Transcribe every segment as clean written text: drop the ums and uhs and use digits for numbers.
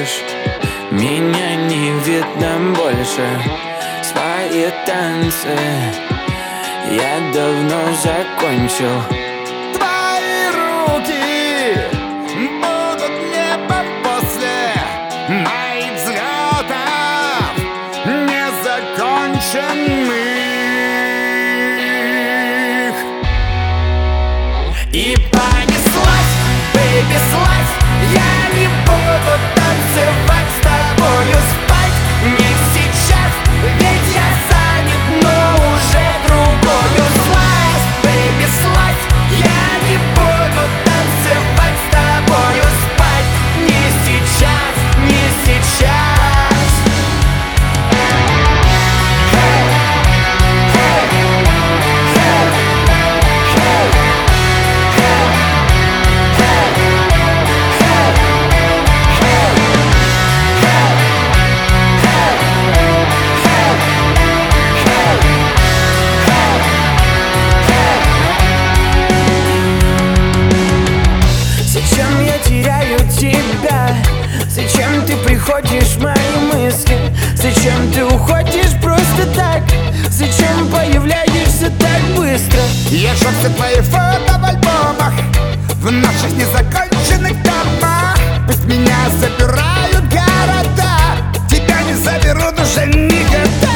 ложь. Меня не видно больше. Свои танцы я давно закончил. Твои руки будут небом после моих взлетов незаконченных. И понеслась, бэйби, слазь. Я не буду танцевать с тобою, спать не сейчас, ведь я занят, но уже другою. Слазь, бэйби, слазь. Я не буду танцевать с тобою, спать не сейчас, не сейчас. Зачем я теряю тебя? Зачем ты приходишь в мои мысли? Зачем ты уходишь просто так? Зачем появляешься так быстро? Я жёг все твои фото в альбомах, в наших незаконченных домах. Пусть меня забирают города, тебя не заберут уже никогда.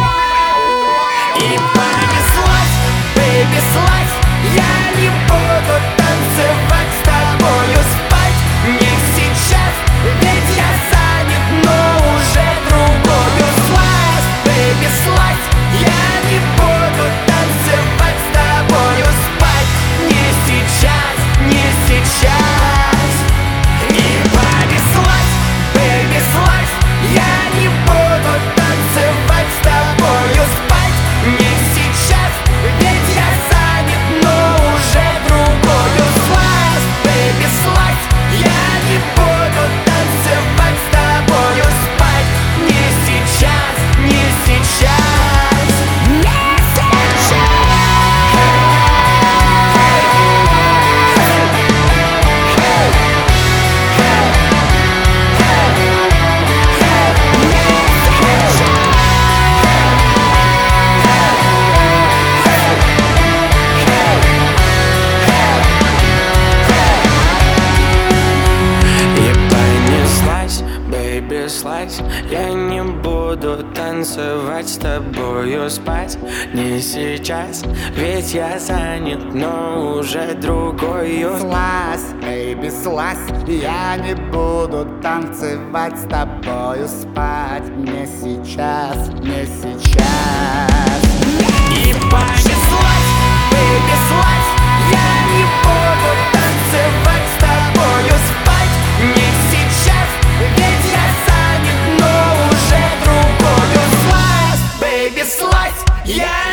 И понеслась, бэйби, слазь. Я не буду танцевать с тобою, спать не сейчас, ведь я занят, но уже другою. Слазь, бэйби, слазь. Я не буду танцевать с тобою, спать не сейчас, не сейчас. И понеслась, бэйби, слазь. Я не буду танцевать с тобою, спать не сейчас, ведь я занят, но уже другою. Слазь, бэйби, слазь. Я не буду танцевать с тобою, спать не сейчас, не сейчас, не сейчас. И понеслась, бэйби, слазь. Я не буду танцевать с тобою, спать не сейчас, ведь я занят, но уже другою. Слазь, бэйби, слазь. Я не буду танцевать с тобою, спать не сейчас, не сейчас. И понеслась, Бэйби, слазь. Я не буду танцевать с тобою, спать не сейчас, ведь я занят, но уже другою. Слазь, бэйби, слазь. Я